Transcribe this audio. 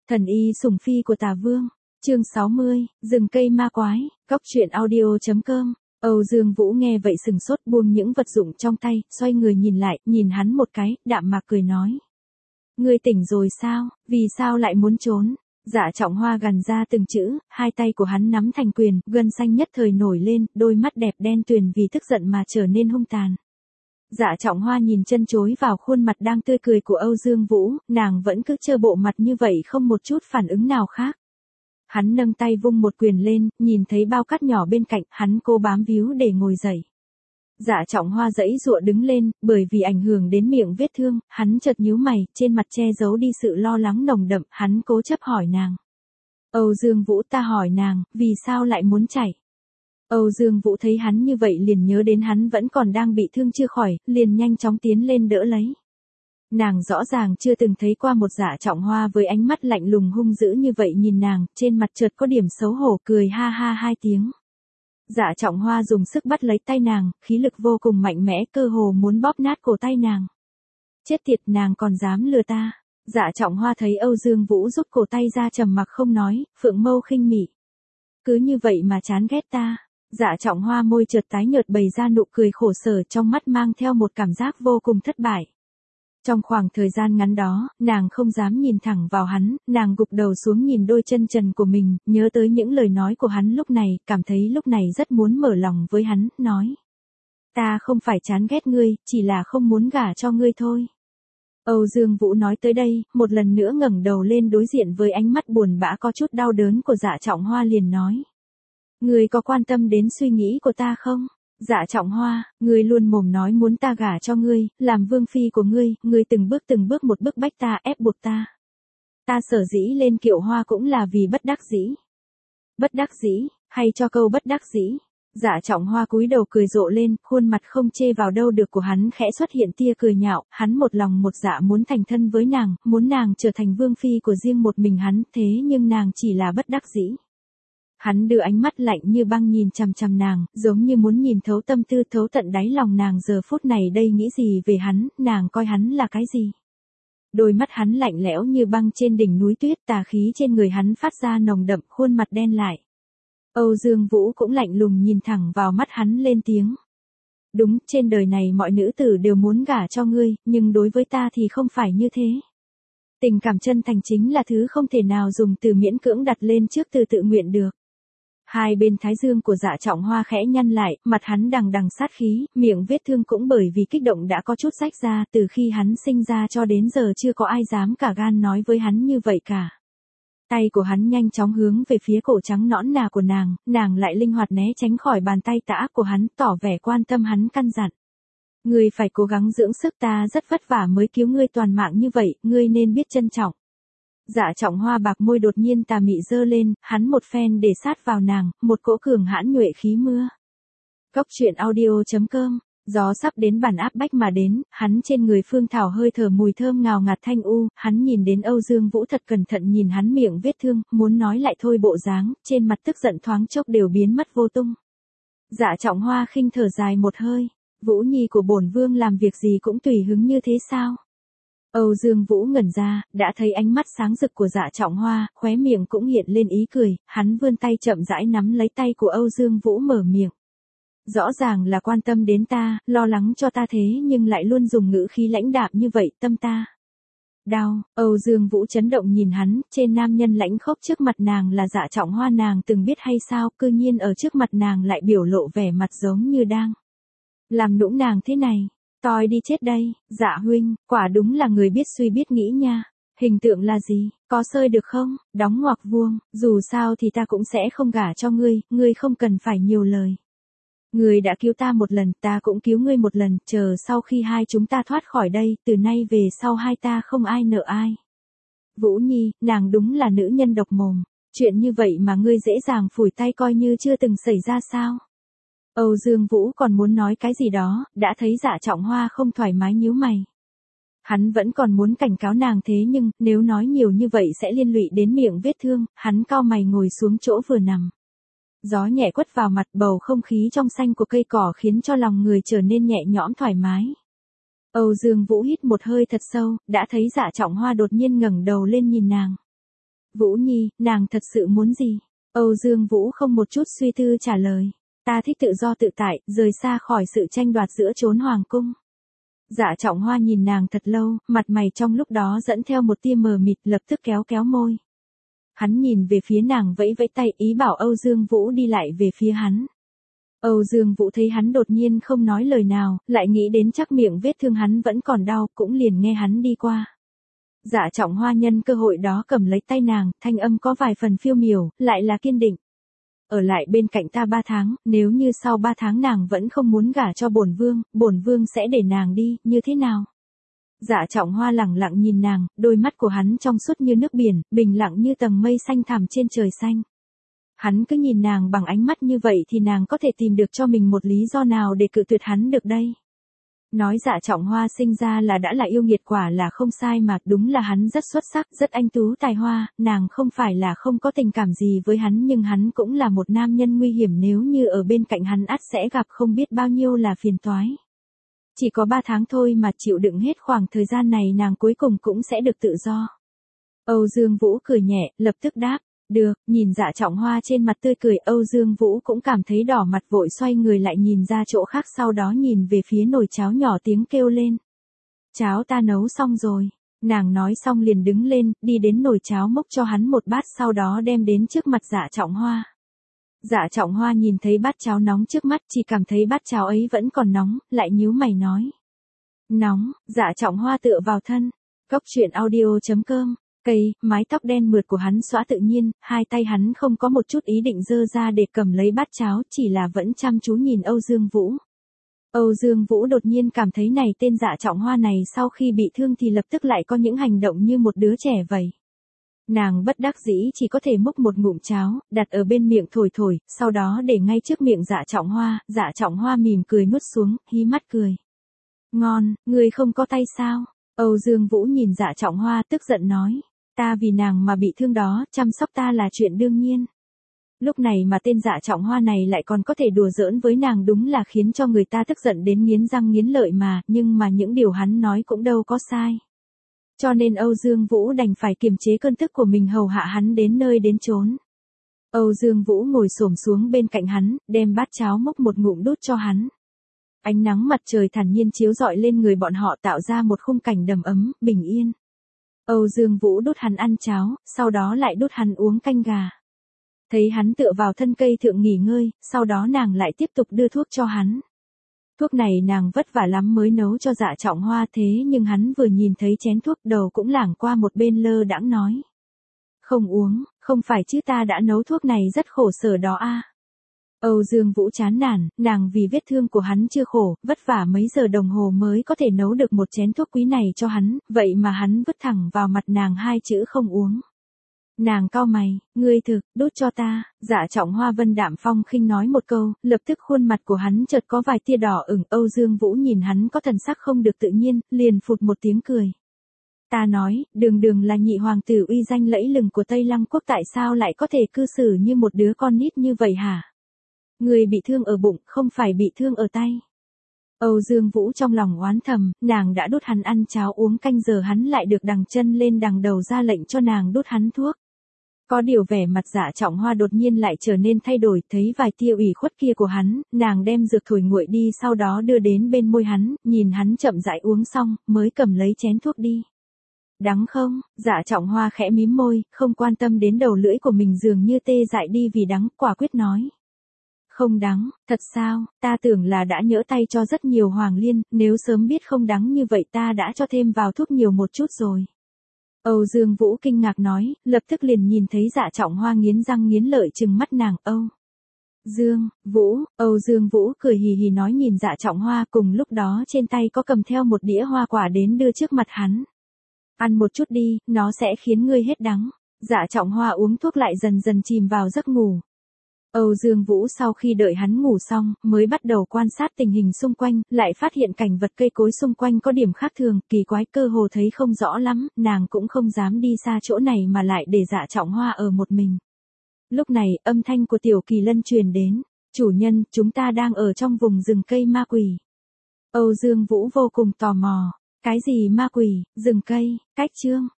Thần y sủng phi của Tả Vương, chương 60, rừng cây ma quái, góc truyện audio.com. Âu Dương Vũ nghe vậy sừng sốt, buông những vật dụng trong tay, xoay người nhìn lại, nhìn hắn một cái, đạm mạc cười nói. Ngươi tỉnh rồi sao, vì sao lại muốn trốn? Dạ Trọng Hoa gằn ra từng chữ, hai tay của hắn nắm thành quyền, gân xanh nhất thời nổi lên, đôi mắt đẹp đen tuyền vì tức giận mà trở nên hung tàn. Dạ Trọng Hoa nhìn chân chối vào khuôn mặt đang tươi cười của Âu Dương Vũ, nàng vẫn cứ trơ bộ mặt như vậy không một chút phản ứng nào khác. Hắn nâng tay vung một quyền lên, nhìn thấy bao cát nhỏ bên cạnh, hắn cố bám víu để ngồi dậy. Dạ Trọng Hoa giãy giụa đứng lên, bởi vì ảnh hưởng đến miệng vết thương, hắn chợt nhíu mày, trên mặt che giấu đi sự lo lắng nồng đậm, hắn cố chấp hỏi nàng. Âu Dương Vũ, ta hỏi nàng, vì sao lại muốn chạy? Âu Dương Vũ thấy hắn như vậy liền nhớ đến hắn vẫn còn đang bị thương chưa khỏi, liền nhanh chóng tiến lên đỡ lấy. Nàng rõ ràng chưa từng thấy qua một Dạ Trọng Hoa với ánh mắt lạnh lùng hung dữ như vậy nhìn nàng, trên mặt chợt có điểm xấu hổ, cười ha ha hai tiếng. Dạ Trọng Hoa dùng sức bắt lấy tay nàng, khí lực vô cùng mạnh mẽ, cơ hồ muốn bóp nát cổ tay nàng. Chết tiệt, nàng còn dám lừa ta. Dạ Trọng Hoa thấy Âu Dương Vũ rút cổ tay ra trầm mặc không nói, phượng mâu khinh mỉ. Cứ như vậy mà chán ghét ta. Dạ Trọng Hoa môi chợt tái nhợt bày ra nụ cười khổ sở, trong mắt mang theo một cảm giác vô cùng thất bại. Trong khoảng thời gian ngắn đó, nàng không dám nhìn thẳng vào hắn, nàng gục đầu xuống nhìn đôi chân trần của mình, nhớ tới những lời nói của hắn lúc này, cảm thấy lúc này rất muốn mở lòng với hắn, nói. Ta không phải chán ghét ngươi, chỉ là không muốn gả cho ngươi thôi. Âu Dương Vũ nói tới đây, một lần nữa ngẩng đầu lên đối diện với ánh mắt buồn bã có chút đau đớn của Dạ Trọng Hoa liền nói. Ngươi có quan tâm đến suy nghĩ của ta không? Dạ Trọng Hoa, ngươi luôn mồm nói muốn ta gả cho ngươi, làm vương phi của ngươi từng bước một bức bách ta, ép buộc ta. Ta sở dĩ lên Kiệu Hoa cũng là vì bất đắc dĩ. Bất đắc dĩ, hay cho câu bất đắc dĩ. Dạ Trọng Hoa cúi đầu cười rộ lên, khuôn mặt không chê vào đâu được của hắn khẽ xuất hiện tia cười nhạo, hắn một lòng một dạ muốn thành thân với nàng, muốn nàng trở thành vương phi của riêng một mình hắn, thế nhưng nàng chỉ là bất đắc dĩ. Hắn đưa ánh mắt lạnh như băng nhìn chằm chằm nàng, giống như muốn nhìn thấu tâm tư, thấu tận đáy lòng nàng giờ phút này đây nghĩ gì về hắn, nàng coi hắn là cái gì. Đôi mắt hắn lạnh lẽo như băng trên đỉnh núi tuyết, tà khí trên người hắn phát ra nồng đậm, khuôn mặt đen lại. Âu Dương Vũ cũng lạnh lùng nhìn thẳng vào mắt hắn lên tiếng. Đúng, trên đời này mọi nữ tử đều muốn gả cho ngươi, nhưng đối với ta thì không phải như thế. Tình cảm chân thành chính là thứ không thể nào dùng từ miễn cưỡng đặt lên trước từ tự nguyện được. Hai bên thái dương của Dạ Trọng Hoa khẽ nhăn lại, mặt hắn đằng đằng sát khí, miệng vết thương cũng bởi vì kích động đã có chút rách ra, từ khi hắn sinh ra cho đến giờ chưa có ai dám cả gan nói với hắn như vậy cả. Tay của hắn nhanh chóng hướng về phía cổ trắng nõn nà của nàng lại linh hoạt né tránh khỏi bàn tay tà ác của hắn, tỏ vẻ quan tâm hắn căn dặn. Ngươi phải cố gắng dưỡng sức, ta rất vất vả mới cứu ngươi toàn mạng như vậy, ngươi nên biết trân trọng. Dạ Trọng Hoa bạc môi đột nhiên tà mị giơ lên, hắn một phen để sát vào nàng, một cỗ cường hãn nhuệ khí mưa. Góc truyện audio.com, gió sắp đến bản áp bách mà đến, hắn trên người phương thảo hơi thở mùi thơm ngào ngạt thanh u, hắn nhìn đến Âu Dương Vũ thật cẩn thận nhìn hắn miệng vết thương, muốn nói lại thôi bộ dáng, trên mặt tức giận thoáng chốc đều biến mất vô tung. Dạ Trọng Hoa khinh thở dài một hơi, Vũ Nhi của bổn vương làm việc gì cũng tùy hứng như thế sao? Âu Dương Vũ ngẩn ra, đã thấy ánh mắt sáng rực của Dạ Trọng Hoa, khóe miệng cũng hiện lên ý cười, hắn vươn tay chậm rãi nắm lấy tay của Âu Dương Vũ mở miệng. Rõ ràng là quan tâm đến ta, lo lắng cho ta thế nhưng lại luôn dùng ngữ khí lãnh đạm như vậy, tâm ta. Đau, Âu Dương Vũ chấn động nhìn hắn, trên nam nhân lãnh khốc trước mặt nàng là Dạ Trọng Hoa nàng từng biết hay sao, cư nhiên ở trước mặt nàng lại biểu lộ vẻ mặt giống như đang làm nũng nàng thế này. Toi đi chết đây, Dạ huynh, quả đúng là người biết suy biết nghĩ nha. Hình tượng là gì, có sơi được không, đóng ngoặc vuông, dù sao thì ta cũng sẽ không gả cho ngươi không cần phải nhiều lời. Ngươi đã cứu ta một lần, ta cũng cứu ngươi một lần, chờ sau khi hai chúng ta thoát khỏi đây, từ nay về sau hai ta không ai nợ ai. Vũ Nhi, nàng đúng là nữ nhân độc mồm, chuyện như vậy mà ngươi dễ dàng phủi tay coi như chưa từng xảy ra sao? Âu Dương Vũ còn muốn nói cái gì đó, đã thấy Dạ Trọng Hoa không thoải mái nhíu mày. Hắn vẫn còn muốn cảnh cáo nàng thế nhưng, nếu nói nhiều như vậy sẽ liên lụy đến miệng vết thương, hắn cau mày ngồi xuống chỗ vừa nằm. Gió nhẹ quất vào mặt, bầu không khí trong xanh của cây cỏ khiến cho lòng người trở nên nhẹ nhõm thoải mái. Âu Dương Vũ hít một hơi thật sâu, đã thấy Dạ Trọng Hoa đột nhiên ngẩng đầu lên nhìn nàng. Vũ Nhi, nàng thật sự muốn gì? Âu Dương Vũ không một chút suy tư trả lời. Ta thích tự do tự tại, rời xa khỏi sự tranh đoạt giữa chốn hoàng cung. Dạ Trọng Hoa nhìn nàng thật lâu, mặt mày trong lúc đó dẫn theo một tia mờ mịt, lập tức kéo kéo môi. Hắn nhìn về phía nàng vẫy vẫy tay, ý bảo Âu Dương Vũ đi lại về phía hắn. Âu Dương Vũ thấy hắn đột nhiên không nói lời nào, lại nghĩ đến chắc miệng vết thương hắn vẫn còn đau, cũng liền nghe hắn đi qua. Dạ Trọng Hoa nhân cơ hội đó cầm lấy tay nàng, thanh âm có vài phần phiêu miểu, lại là kiên định. Ở lại bên cạnh ta 3 tháng, nếu như sau 3 tháng nàng vẫn không muốn gả cho bổn vương sẽ để nàng đi, như thế nào? Dạ Trọng Hoa lẳng lặng nhìn nàng, đôi mắt của hắn trong suốt như nước biển, bình lặng như tầng mây xanh thẳm trên trời xanh. Hắn cứ nhìn nàng bằng ánh mắt như vậy thì nàng có thể tìm được cho mình một lý do nào để cự tuyệt hắn được đây? Nói Dạ Trọng Hoa sinh ra là đã là yêu nghiệt quả là không sai mà, đúng là hắn rất xuất sắc, rất anh tú tài hoa, nàng không phải là không có tình cảm gì với hắn, nhưng hắn cũng là một nam nhân nguy hiểm, nếu như ở bên cạnh hắn ắt sẽ gặp không biết bao nhiêu là phiền toái. Chỉ có 3 tháng thôi mà chịu đựng hết khoảng thời gian này nàng cuối cùng cũng sẽ được tự do. Âu Dương Vũ cười nhẹ, lập tức đáp. Được, nhìn Dạ Trọng Hoa trên mặt tươi cười, Âu Dương Vũ cũng cảm thấy đỏ mặt, vội xoay người lại nhìn ra chỗ khác, sau đó nhìn về phía nồi cháo nhỏ tiếng kêu lên. Cháo ta nấu xong rồi. Nàng nói xong liền đứng lên, đi đến nồi cháo múc cho hắn một bát, sau đó đem đến trước mặt Dạ Trọng Hoa. Dạ Trọng Hoa nhìn thấy bát cháo nóng trước mắt, chỉ cảm thấy bát cháo ấy vẫn còn nóng, lại nhíu mày nói. Nóng. Dạ Trọng Hoa tựa vào thân. Cốc truyện audio.com. Cây, mái tóc đen mượt của hắn xõa tự nhiên, hai tay hắn không có một chút ý định giơ ra để cầm lấy bát cháo, chỉ là vẫn chăm chú nhìn Âu Dương Vũ. Âu Dương Vũ đột nhiên cảm thấy này tên Dạ Trọng Hoa này sau khi bị thương thì lập tức lại có những hành động như một đứa trẻ vậy. Nàng bất đắc dĩ chỉ có thể múc một ngụm cháo, đặt ở bên miệng thổi thổi, sau đó để ngay trước miệng Dạ Trọng Hoa mỉm cười nuốt xuống, hí mắt cười. Ngon, người không có tay sao? Âu Dương Vũ nhìn Dạ Trọng Hoa tức giận nói. Ta vì nàng mà bị thương đó, chăm sóc ta là chuyện đương nhiên. Lúc này mà tên Dạ Trọng Hoa này lại còn có thể đùa giỡn với nàng, đúng là khiến cho người ta tức giận đến nghiến răng nghiến lợi mà, nhưng mà những điều hắn nói cũng đâu có sai. Cho nên Âu Dương Vũ đành phải kiềm chế cơn tức của mình, hầu hạ hắn đến nơi đến chốn. Âu Dương Vũ ngồi xổm xuống bên cạnh hắn, đem bát cháo múc một ngụm đút cho hắn. Ánh nắng mặt trời thản nhiên chiếu rọi lên người bọn họ, tạo ra một khung cảnh đầm ấm, bình yên. Âu Dương Vũ đút hắn ăn cháo, sau đó lại đút hắn uống canh gà. Thấy hắn tựa vào thân cây thượng nghỉ ngơi, sau đó nàng lại tiếp tục đưa thuốc cho hắn. Thuốc này nàng vất vả lắm mới nấu cho Dạ Trọng Hoa, thế nhưng hắn vừa nhìn thấy chén thuốc đầu cũng lảng qua một bên, lơ đãng nói. Không uống, không phải chứ, ta đã nấu thuốc này rất khổ sở đó a. Âu Dương Vũ chán nản, nàng vì vết thương của hắn chưa khổ, vất vả mấy giờ đồng hồ mới có thể nấu được một chén thuốc quý này cho hắn, vậy mà hắn vứt thẳng vào mặt nàng hai chữ không uống. Nàng cau mày, ngươi thực, đút cho ta. Dạ Trọng Hoa vân đạm phong khinh nói một câu, lập tức khuôn mặt của hắn chợt có vài tia đỏ ửng. Âu Dương Vũ nhìn hắn có thần sắc không được tự nhiên, liền phụt một tiếng cười. Ta nói, đường là nhị hoàng tử uy danh lẫy lừng của Tây Lăng quốc, tại sao lại có thể cư xử như một đứa con nít như vậy hả? Người bị thương ở bụng, không phải bị thương ở tay. Âu Dương Vũ trong lòng oán thầm, nàng đã đút hắn ăn cháo uống canh, giờ hắn lại được đằng chân lên đằng đầu ra lệnh cho nàng đút hắn thuốc. Có điều vẻ mặt Dạ Trọng Hoa đột nhiên lại trở nên thay đổi, thấy vài tia ủy khuất kia của hắn, nàng đem dược thổi nguội đi, sau đó đưa đến bên môi hắn, nhìn hắn chậm rãi uống xong, mới cầm lấy chén thuốc đi. Đắng không? Dạ Trọng Hoa khẽ mím môi, không quan tâm đến đầu lưỡi của mình dường như tê dại đi vì đắng, quả quyết nói. Không đắng, thật sao, ta tưởng là đã nhỡ tay cho rất nhiều hoàng liên, nếu sớm biết không đắng như vậy ta đã cho thêm vào thuốc nhiều một chút rồi. Âu Dương Vũ kinh ngạc nói, lập tức liền nhìn thấy Dạ Trọng Hoa nghiến răng nghiến lợi trừng mắt nàng. Âu Dương Vũ cười hì hì nói nhìn Dạ Trọng Hoa, cùng lúc đó trên tay có cầm theo một đĩa hoa quả đến đưa trước mặt hắn. Ăn một chút đi, nó sẽ khiến ngươi hết đắng. Dạ Trọng Hoa uống thuốc lại dần dần chìm vào giấc ngủ. Âu Dương Vũ sau khi đợi hắn ngủ xong, mới bắt đầu quan sát tình hình xung quanh, lại phát hiện cảnh vật cây cối xung quanh có điểm khác thường, kỳ quái, cơ hồ thấy không rõ lắm, nàng cũng không dám đi xa chỗ này mà lại để Dạ Trọng Hoa ở một mình. Lúc này, âm thanh của Tiểu Kỳ Lân truyền đến, chủ nhân, chúng ta đang ở trong vùng rừng cây ma quỷ. Âu Dương Vũ vô cùng tò mò, cái gì ma quỷ, rừng cây, cách chương.